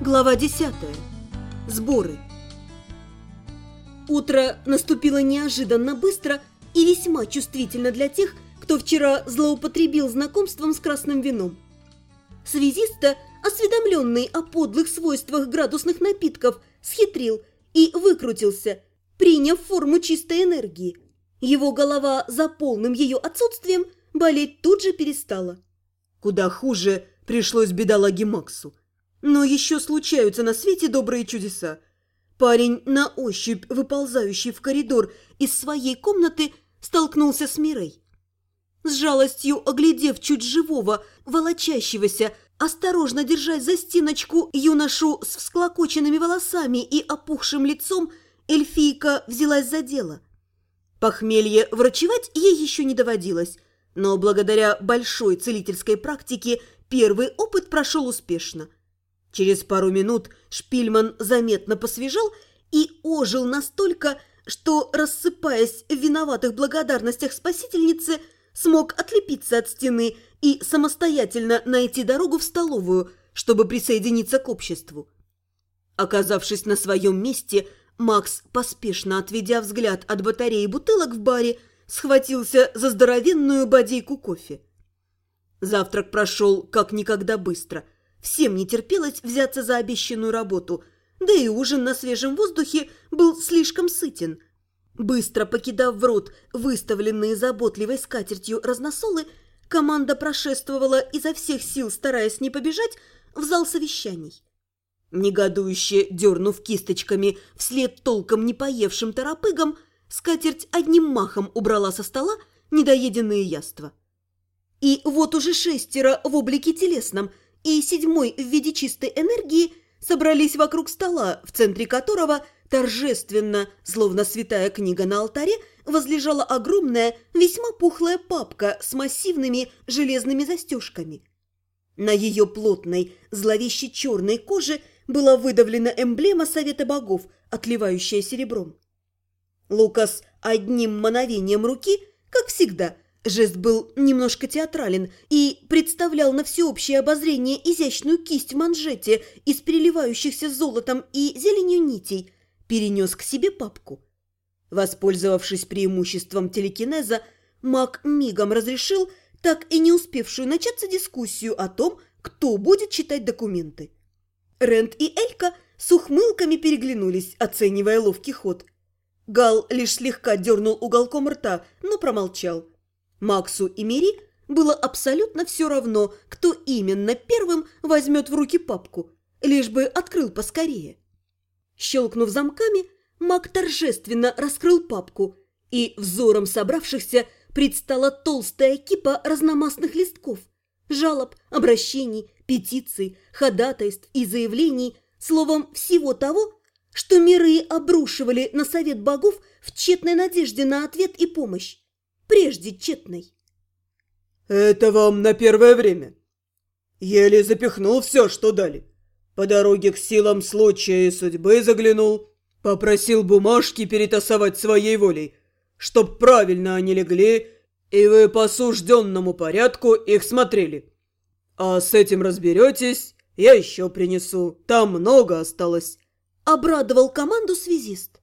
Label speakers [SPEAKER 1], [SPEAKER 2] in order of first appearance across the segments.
[SPEAKER 1] Глава 10. Сборы. Утро наступило неожиданно быстро и весьма чувствительно для тех, кто вчера злоупотребил знакомством с красным вином. Связиста, осведомленный о подлых свойствах градусных напитков, схитрил и выкрутился, приняв форму чистой энергии. Его голова за полным ее отсутствием болеть тут же перестала. Куда хуже пришлось бедолаге Максу. Но еще случаются на свете добрые чудеса. Парень, на ощупь выползающий в коридор из своей комнаты, столкнулся с Мирей. С жалостью оглядев чуть живого, волочащегося, осторожно держась за стеночку юношу с всклокоченными волосами и опухшим лицом, эльфийка взялась за дело. Похмелье врачевать ей еще не доводилось, но благодаря большой целительской практике первый опыт прошел успешно. Через пару минут Шпильман заметно посвежал и ожил настолько, что, рассыпаясь в виноватых благодарностях спасительницы, смог отлепиться от стены и самостоятельно найти дорогу в столовую, чтобы присоединиться к обществу. Оказавшись на своем месте, Макс, поспешно отведя взгляд от батареи бутылок в баре, схватился за здоровенную бодейку кофе. Завтрак прошел как никогда быстро. Всем не терпелось взяться за обещанную работу, да и ужин на свежем воздухе был слишком сытен. Быстро покидав в рот выставленные заботливой скатертью разносолы, команда прошествовала изо всех сил, стараясь не побежать, в зал совещаний. Негодующе дернув кисточками вслед толком не поевшим торопыгам, скатерть одним махом убрала со стола недоеденные яства. И вот уже 6 в облике телесном и 7 в виде чистой энергии собрались вокруг стола, в центре которого торжественно, словно святая книга на алтаре, возлежала огромная, весьма пухлая папка с массивными железными застежками. На ее плотной, зловеще черной коже была выдавлена эмблема Совета Богов, отливающая серебром. Лукас одним мановением руки, как всегда, жест был немножко театрален и представлял на всеобщее обозрение изящную кисть в манжете из переливающихся золотом и зеленью нитей, перенес к себе папку. Воспользовавшись преимуществом телекинеза, маг мигом разрешил так и не успевшую начаться дискуссию о том, кто будет читать документы. Рент и Элька с ухмылками переглянулись, оценивая ловкий ход. Гал лишь слегка дернул уголком рта, но промолчал. Максу и Мири было абсолютно все равно, кто именно первым возьмет в руки папку, лишь бы открыл поскорее. Щелкнув замками, маг торжественно раскрыл папку, и взором собравшихся предстала толстая кипа разномастных листков, жалоб, обращений, петиций, ходатайств и заявлений, словом, всего того, что миры обрушивали на Совет Богов в тщетной надежде на ответ и помощь. Прежде тщетной.
[SPEAKER 2] «Это вам на первое время. Еле запихнул все, что дали. По дороге к силам случая и судьбы заглянул, попросил бумажки перетасовать своей волей, чтоб правильно они легли, и вы по сужденному порядку их смотрели. А с этим разберетесь, я еще принесу, там много осталось»,
[SPEAKER 1] — обрадовал команду связист.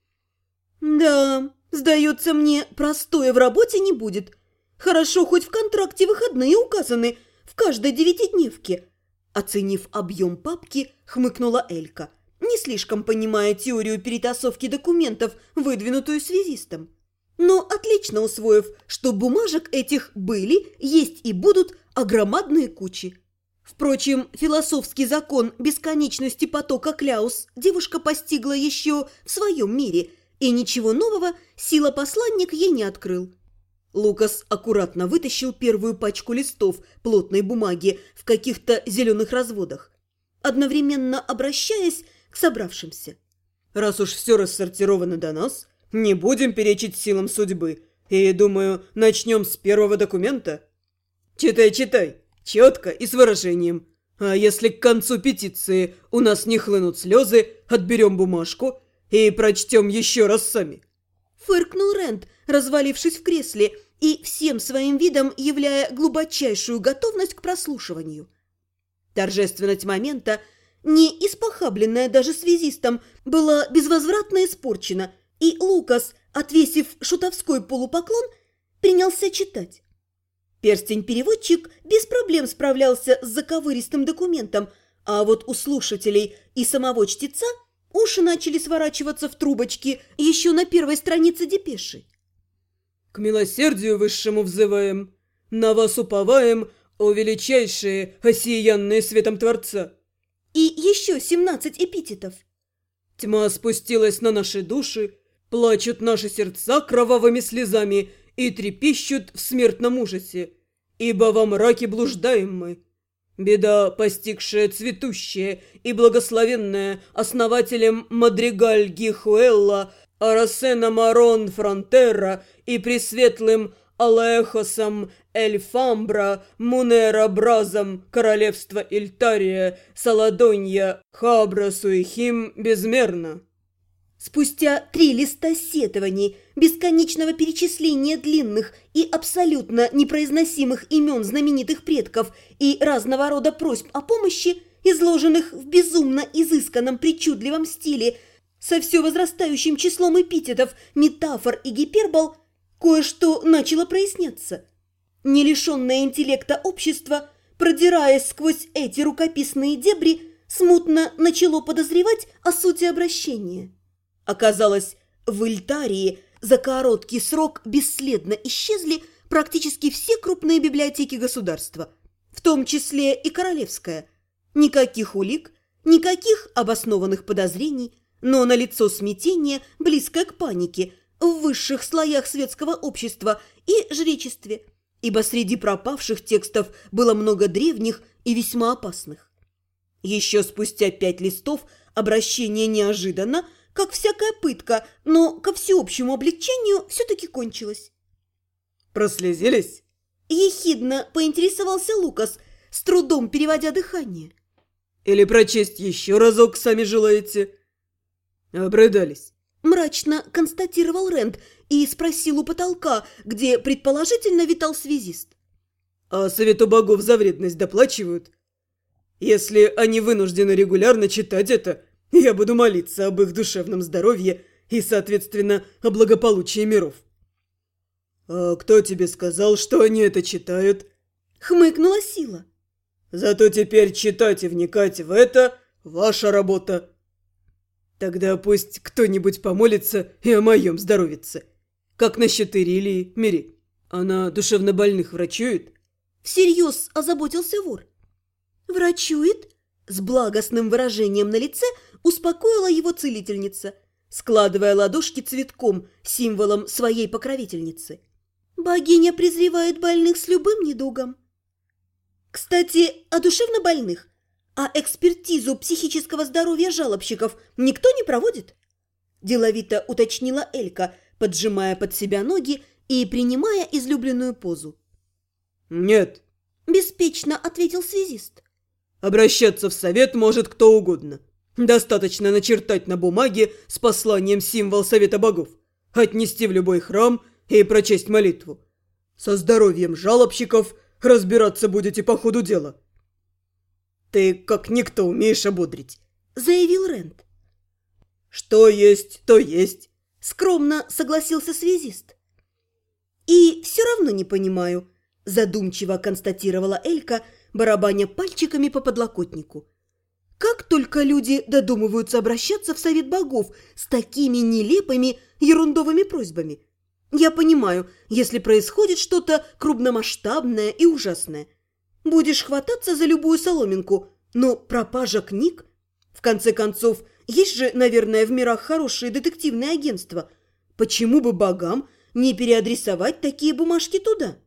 [SPEAKER 1] «Да, сдается мне, простое в работе не будет. Хорошо, хоть в контракте выходные указаны в каждой 9-дневке». Оценив объем папки, хмыкнула Элька, не слишком понимая теорию перетасовки документов, выдвинутую связистом. Но отлично усвоив, что бумажек этих были, есть и будут огромадные кучи. Впрочем, философский закон бесконечности потока Кляус девушка постигла еще в своем мире, и ничего нового сила-посланник ей не открыл. Лукас аккуратно вытащил первую пачку листов плотной бумаги в каких-то зеленых разводах, одновременно обращаясь к собравшимся.
[SPEAKER 2] «Раз уж все рассортировано до нас, не будем перечить силам судьбы, и, думаю, начнем с первого документа. Читай, читай, четко и с выражением. А если к концу петиции у нас не хлынут слезы, отберем бумажку и прочтем еще раз сами».
[SPEAKER 1] Фыркнул Рент, развалившись в кресле и всем своим видом являя глубочайшую готовность к прослушиванию. Торжественность момента не испохабленная даже связистом, была безвозвратно испорчена, и Лукас, отвесив шутовской полупоклон, принялся читать. Перстень-переводчик без проблем справлялся с заковыристым документом, а вот у слушателей и самого чтеца уши начали сворачиваться в трубочки еще на первой странице депеши.
[SPEAKER 2] «К милосердию высшему взываем, на вас уповаем, о величайшие, осиянные светом Творца!»
[SPEAKER 1] И еще 17 эпитетов.
[SPEAKER 2] «Тьма спустилась на наши души, плачут наши сердца кровавыми слезами и трепещут в смертном ужасе, ибо во мраке блуждаем мы. Беда, постигшая цветущая и благословенная основателем Мадригаль Гихуэлла, Арасена Марон Фронтера и пресветлым Алехосом Эльфамбра, Мунера Бразом, королевства Ильтария, Саладонья, Хабра Суихим безмерно».
[SPEAKER 1] Спустя 3 листа сетований, бесконечного перечисления длинных и абсолютно непроизносимых имен знаменитых предков и разного рода просьб о помощи, изложенных в безумно изысканном причудливом стиле, со все возрастающим числом эпитетов, метафор и гипербол, кое-что начало проясняться. Не лишенное интеллекта общество, продираясь сквозь эти рукописные дебри, смутно начало подозревать о сути обращения. Оказалось, в Ильтарии за короткий срок бесследно исчезли практически все крупные библиотеки государства, в том числе и королевская. Никаких улик, никаких обоснованных подозрений, но налицо смятение, близкое к панике, в высших слоях светского общества и жречестве, ибо среди пропавших текстов было много древних и весьма опасных. Еще спустя 5 листов обращение неожиданно, как всякая пытка, но ко всеобщему облегчению все-таки кончилось.
[SPEAKER 2] «Прослезились?»
[SPEAKER 1] Ехидно поинтересовался Лукас, с трудом переводя дыхание.
[SPEAKER 2] «Или прочесть еще разок сами желаете?» «Обрыдались»,
[SPEAKER 1] – мрачно констатировал Рэнд и спросил у потолка, где предположительно витал связист.
[SPEAKER 2] «А совету богов за вредность доплачивают? Если они вынуждены регулярно читать это, я буду молиться об их душевном здоровье и, соответственно, о благополучии миров». «А кто тебе сказал, что они это читают?»
[SPEAKER 1] – хмыкнула Сила.
[SPEAKER 2] «Зато теперь читать и вникать в это – ваша работа». «Тогда пусть кто-нибудь помолится и о моем здоровице. Как насчет Ирилии, Мири? Она душевнобольных врачует?»
[SPEAKER 1] Всерьез озаботился вор. «Врачует?» С благостным выражением на лице успокоила его целительница, складывая ладошки цветком, символом своей покровительницы. «Богиня презревает больных с любым недугом». «Кстати, о душевнобольных. А экспертизу психического здоровья жалобщиков никто не проводит?» Деловито уточнила Элька, поджимая под себя ноги и принимая излюбленную позу.
[SPEAKER 2] «Нет»,
[SPEAKER 1] – беспечно ответил связист.
[SPEAKER 2] «Обращаться в совет может кто угодно. Достаточно начертать на бумаге с посланием символ Совета Богов, отнести в любой храм и прочесть молитву. Со здоровьем жалобщиков разбираться будете по ходу дела». «Ты как никто умеешь ободрить», –
[SPEAKER 1] заявил Рэнд.
[SPEAKER 2] «Что есть, то есть»,
[SPEAKER 1] – скромно согласился связист. «И все равно не понимаю», – задумчиво констатировала Элька, барабаня пальчиками по подлокотнику. «Как только люди додумываются обращаться в Совет Богов с такими нелепыми ерундовыми просьбами? Я понимаю, если происходит что-то крупномасштабное и ужасное. Будешь хвататься за любую соломинку, но пропажа книг? В конце концов, есть же, наверное, в мирах хорошие детективные агентства. Почему бы богам не переадресовать такие бумажки туда?»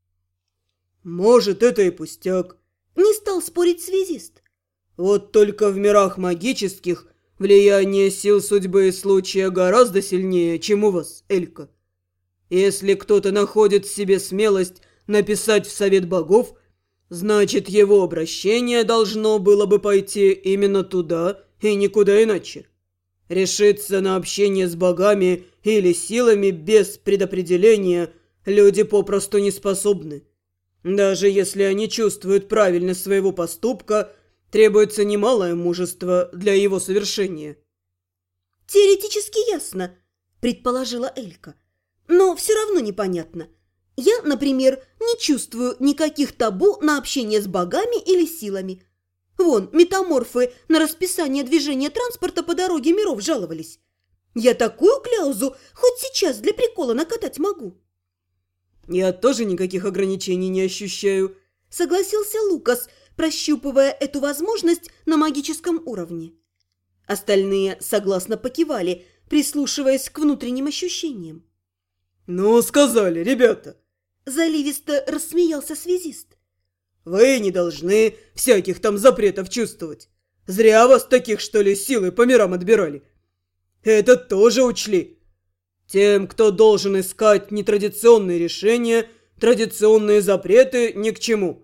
[SPEAKER 2] «Может, это и пустяк»,
[SPEAKER 1] – не стал спорить связист.
[SPEAKER 2] «Вот только в мирах магических влияние сил судьбы и случая гораздо сильнее, чем у вас, Элька. Если кто-то находит в себе смелость написать в Совет Богов, значит, его обращение должно было бы пойти именно туда и никуда иначе. Решиться на общение с богами или силами без предопределения люди попросту не способны. Даже если они чувствуют правильность своего поступка Требуется немалое мужество для его совершения.
[SPEAKER 1] Теоретически ясно, предположила Элька. Но все равно непонятно. Я, например, не чувствую никаких табу на общение с богами или силами. Вон, метаморфы на расписание движения транспорта по дороге миров жаловались. Я такую кляузу хоть сейчас для прикола накатать могу.
[SPEAKER 2] Я тоже никаких ограничений не ощущаю,
[SPEAKER 1] согласился Лукас, прощупывая эту возможность на магическом уровне. Остальные согласно покивали, прислушиваясь к внутренним ощущениям.
[SPEAKER 2] «Ну, сказали, ребята!»
[SPEAKER 1] Заливисто рассмеялся связист.
[SPEAKER 2] «Вы не должны всяких там запретов чувствовать. Зря вас таких, что ли, силой по мирам отбирали. Это тоже учли. Тем, кто должен искать нетрадиционные решения, традиционные запреты ни к чему».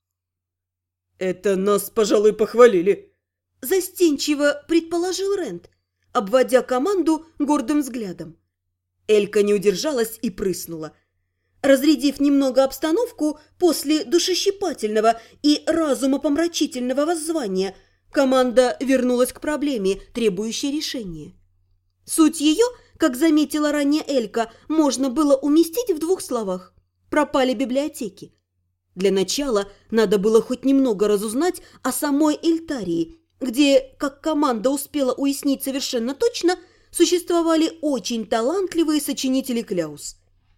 [SPEAKER 2] «Это нас, пожалуй, похвалили»,
[SPEAKER 1] – застенчиво предположил Рент, обводя команду гордым взглядом. Элька не удержалась и прыснула. Разрядив немного обстановку после душещипательного и разумопомрачительного воззвания, команда вернулась к проблеме, требующей решения. Суть ее, как заметила ранее Элька, можно было уместить в 2 словах. Пропали библиотеки. Для начала надо было хоть немного разузнать о самой Эльтарии, где, как команда успела уяснить совершенно точно, существовали очень талантливые сочинители кляуз.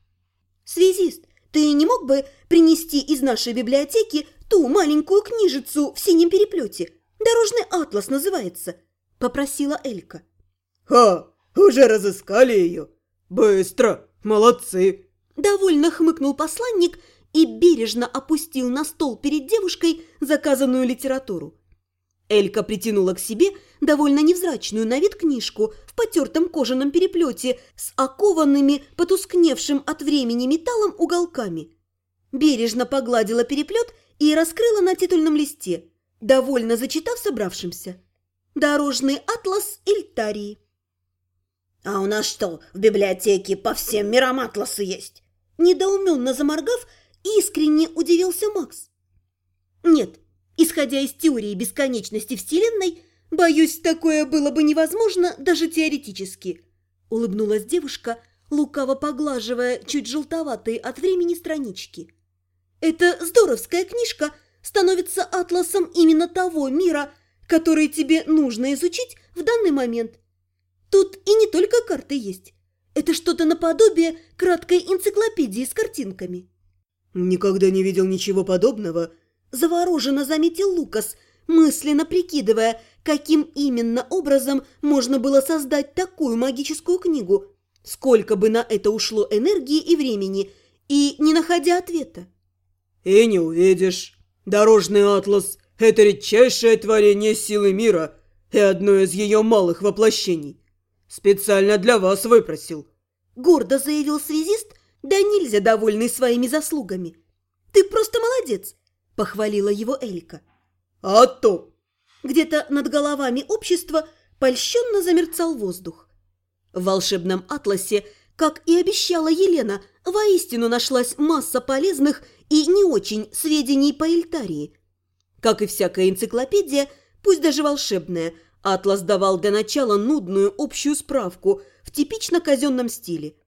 [SPEAKER 1] «Связист, ты не мог бы принести из нашей библиотеки ту маленькую книжицу в синем переплете? Дорожный атлас называется», – попросила Элька.
[SPEAKER 2] «Ха, уже разыскали ее? Быстро, молодцы!»
[SPEAKER 1] Довольно хмыкнул посланник и бережно опустил на стол перед девушкой заказанную литературу. Элька притянула к себе довольно невзрачную на вид книжку в потертом кожаном переплете с окованными, потускневшим от времени металлом уголками. Бережно погладила переплет и раскрыла на титульном листе, довольно зачитав собравшимся. «Дорожный атлас Эльтарии». «А у нас что, в библиотеке по всем мирам атласы есть?» Недоуменно заморгав, искренне удивился Макс. «Нет, исходя из теории бесконечности Вселенной, боюсь, такое было бы невозможно даже теоретически», улыбнулась девушка, лукаво поглаживая чуть желтоватые от времени странички. «Эта здоровская книжка становится атласом именно того мира, который тебе нужно изучить в данный момент. Тут и не только карты есть. Это что-то наподобие краткой энциклопедии с картинками».
[SPEAKER 2] «Никогда не видел ничего подобного», –
[SPEAKER 1] завороженно заметил Лукас, мысленно прикидывая, каким именно образом можно было создать такую магическую книгу, сколько бы на это ушло энергии и времени, и не находя ответа.
[SPEAKER 2] «И не увидишь. Дорожный атлас – это редчайшее творение силы мира и одно из ее малых воплощений. Специально для вас выпросил»,
[SPEAKER 1] – гордо заявил связист, да нельзя довольный своими заслугами. «Ты просто молодец», – похвалила его Элька.
[SPEAKER 2] «А то!»
[SPEAKER 1] Где-то над головами общества польщенно замерцал воздух. В волшебном атласе, как и обещала Елена, воистину нашлась масса полезных и не очень сведений по Эльтарии. Как и всякая энциклопедия, пусть даже волшебная, атлас давал для начала нудную общую справку в типично казенном стиле.